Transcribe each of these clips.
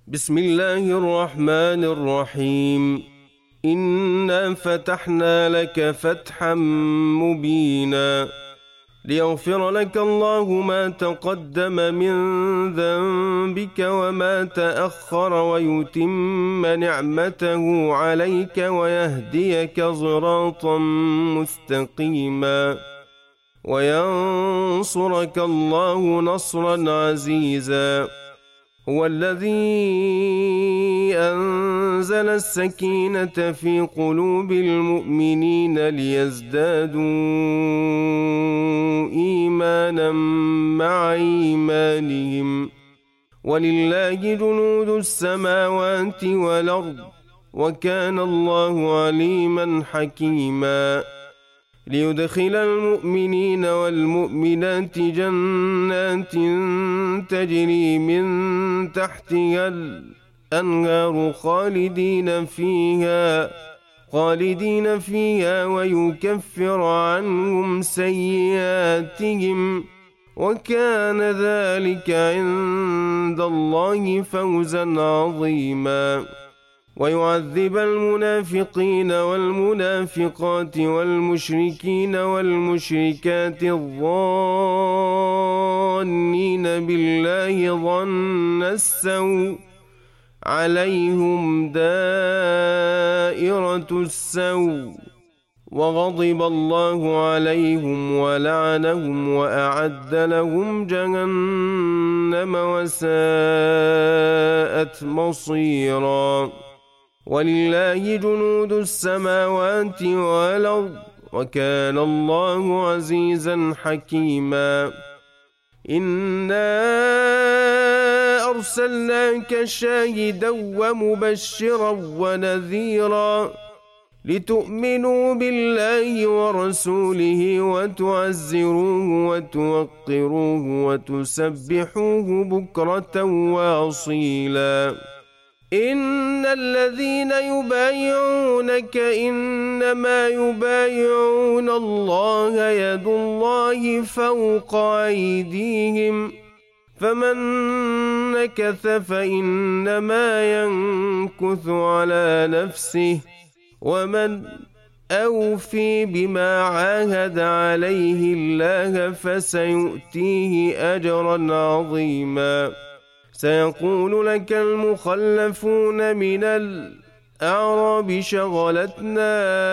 بسم الله الرحمن الرحيم. إنا فتحنا لك فتحا مبينا ليغفر لك الله ما تقدم من ذنبك وما تأخر ويتم نعمته عليك ويهديك صراطا مستقيما وينصرك الله نصرا عزيزا. هو الذي أنزل السكينة في قلوب المؤمنين ليزدادوا إيمانا مع إيمانهم ولله جنود السماوات والأرض وكان الله عليما حكيما. ليدخل المؤمنين والمؤمنات جنات تجري من تحتها الأنهار خالدين فيها ويكفر عنهم سيئاتهم وكان ذلك عند الله فوزا عظيما. ويعذب المنافقين والمنافقات والمشركين والمشركات الظانين بالله ظن السوء عليهم دائرة السوء وغضب الله عليهم ولعنهم وأعد لهم جهنم وساءت مصيرا. ولله جنود السماوات والأرض وكان الله عزيزا حكيما. إنا أرسلناك شاهدا ومبشرا ونذيرا لتؤمنوا بالله ورسوله وتعزروه وتوقروه وتسبحوه بكرة وأصيلا. إن الذين يبايعونك إنما يبايعون الله يد الله فوق أيديهم فمن نكث فإنما ينكث على نفسه ومن أوفي بما عاهد عليه الله فسيؤتيه أجرا عظيما. سيقول لك المخلفون من الأعراب شغلتنا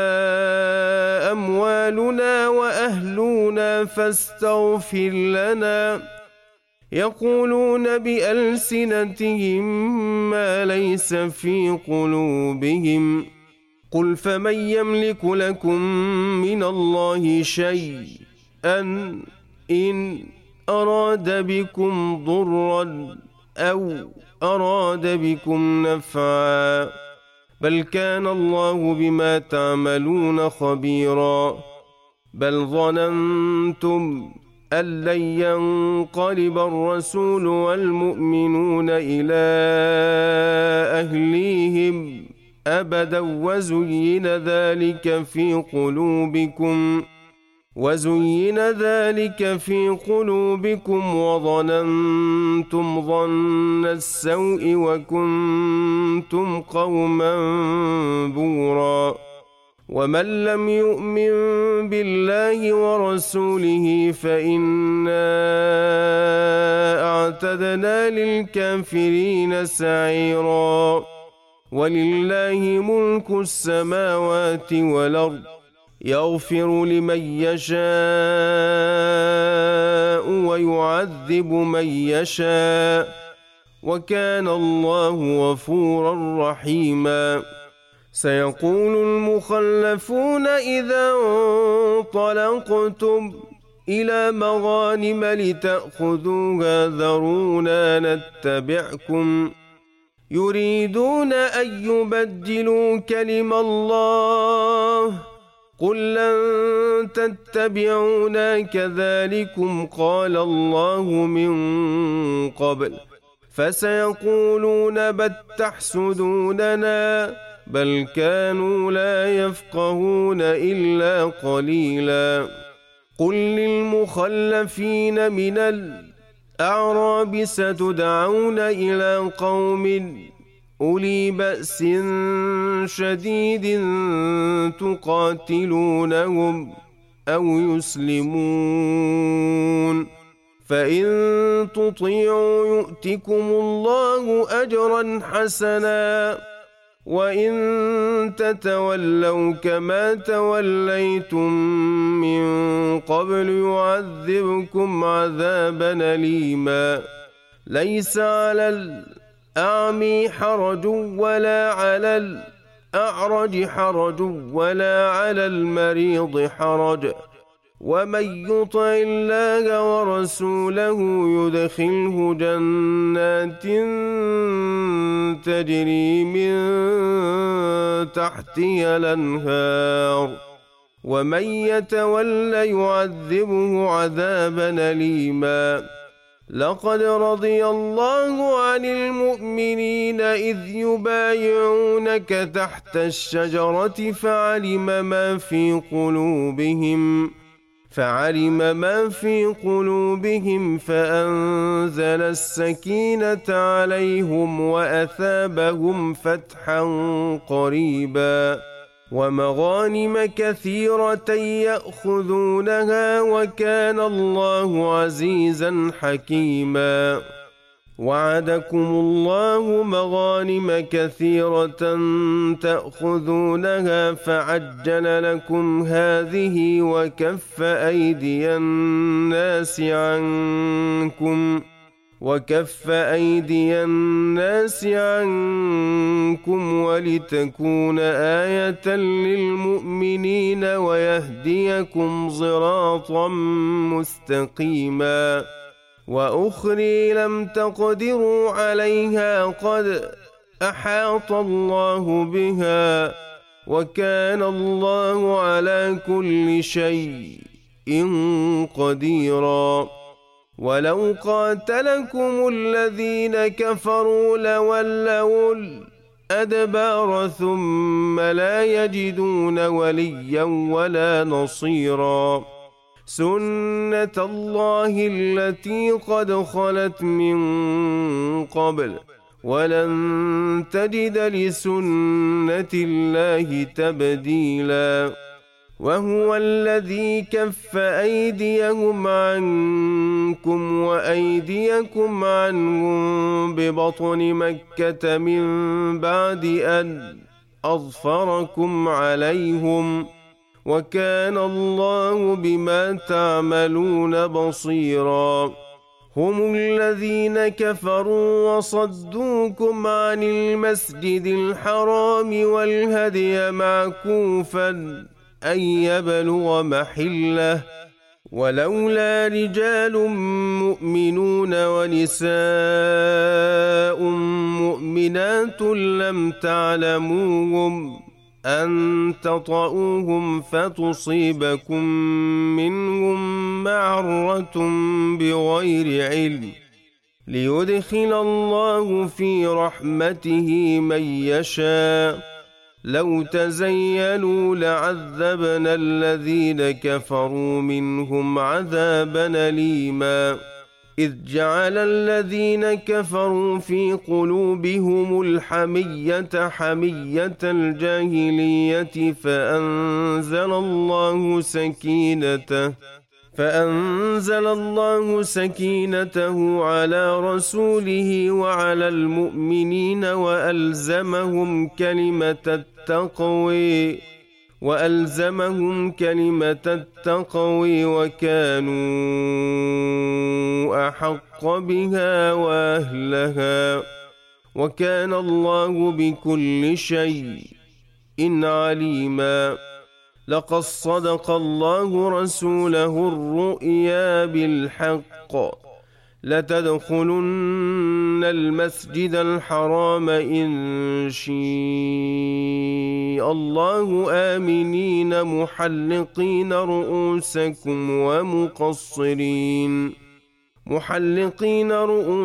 أموالنا وأهلنا فاستغفر لنا يقولون بألسنتهم ما ليس في قلوبهم قل فمن يملك لكم من الله شيئا إن أراد بكم ضرا أو أراد بكم نفعا بل كان الله بما تعملون خبيرا. بل ظننتم أن لن ينقلب الرسول والمؤمنون إلى أهليهم أبدا وزين ذلك في قلوبكم وظننتم ظن السوء وكنتم قوما بورا. ومن لم يؤمن بالله ورسوله فإنا أعتدنا للكافرين سعيرا. ولله ملك السماوات والأرض يغفر لمن يشاء ويعذب من يشاء وكان الله غفورا رحيما. سيقول المخلفون إذا انطلقتم إلى مغانم لتأخذوها ذرونا نتبعكم يريدون أن يبدلوا كلم الله قل لن تتبعونا كذلكم قال الله من قبل فسيقولون بل تحسدوننا بل كانوا لا يفقهون إلا قليلا. قل للمخلفين من أعراب ستدعون إلى قوم أولي بأس شديد تقاتلونهم أو يسلمون، فإن تطيعوا يؤتكم الله أجرا حسنا، وإن تتولوا كما توليتم من قبل يعذبكم عذابا أليما. ليس على الأعمى حرج ولا على الأعرج حرج ولا على المريض حرج، ومن يطع الله ورسوله يدخله جنات تجري من تحتها الأنهار، ومن يتولى يعذبه عذابا أليما. لقد رضي الله عن المؤمنين إذ يبايعونك تحت الشجرة فعلم ما في قلوبهم فأنزل السكينة عليهم وأثابهم فتحا قريبا ومغانم كثيرة يأخذونها، وكان الله عزيزا حكيما. وعدكم الله مغانم كثيرة تأخذونها فعجل لكم هذه وكف أيدي الناس عنكم ولتكون آية للمؤمنين ويهديكم صراطا مستقيما. وأخرى لم تقدروا عليها قد أحاط الله بها، وكان الله على كل شيء قديرا. ولو قاتلكم الذين كفروا لولوا الأدبار ثم لا يجدون وليا ولا نصيرا. سنة الله التي قد خلت من قبل، ولن تجد لسنة الله تبديلا. وهو الذي كف أيديهم عنكم وأيديكم عنهم ببطن مكة من بعد أن أظفركم عليهم، وكان الله بما تعملون بصيرا. هم الذين كفروا وصدوكم عن المسجد الحرام والهدي معكوفا أن يبلغ محله، ولولا رجال مؤمنون ونساء مؤمنات لم تعلموهم أن تطؤوهم فتصيبكم منهم معرة بغير علم، ليدخل الله في رحمته من يشاء. لو تزيلوا لعذبنا الذين كفروا منهم عذابا أليما. إذ جعل الذين كفروا في قلوبهم الحمية حمية الجاهلية فأنزل الله سكينته على رسوله وعلى المؤمنين وألزمهم كلمة التقوى وكانوا أحق بها وأهلها، وكان الله بكل شيء عليما. لقد صدق الله رسوله الرؤيا بالحق، لتدخلن المسجد الحرام إن شاء الله آمنين محلقين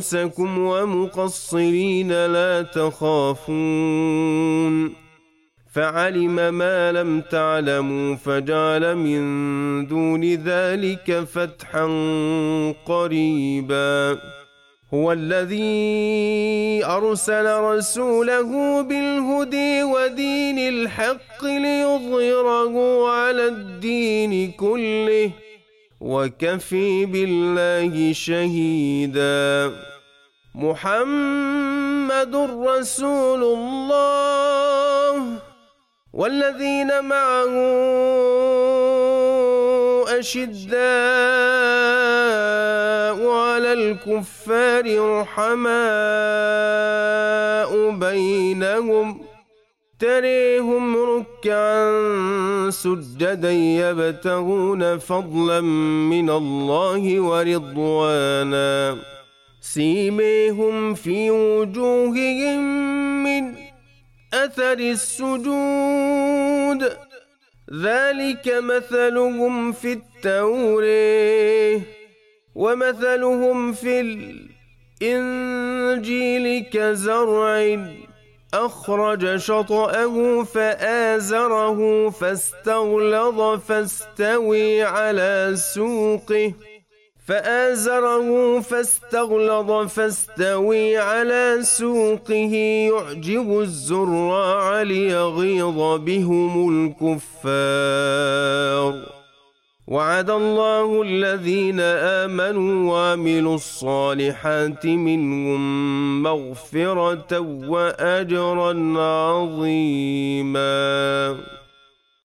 رؤوسكم ومقصرين لا تخافون، فعلم ما لم تعلموا فجعل من دون ذلك فتحا قريبا. هو الذي أرسل رسوله بالهدى ودين الحق ليظهره على الدين كله وكفى بالله شهيدا. محمد رسول الله والذين معه أشداء على الكفار رحماء بينهم تريهم ركعا سجدا يبتغون فضلا من الله ورضوانا سيماهم في وجوههم من أثر السجود ذلك مثلهم في التوراة ومثلهم في الإنجيل كزرع أخرج شطأه فآزره فاستغلظ فاستوي على سوقه يعجب الزراع ليغيظ بهم الكفار. وعد الله الذين آمنوا وعملوا الصالحات منهم مغفرة وأجرا عظيما.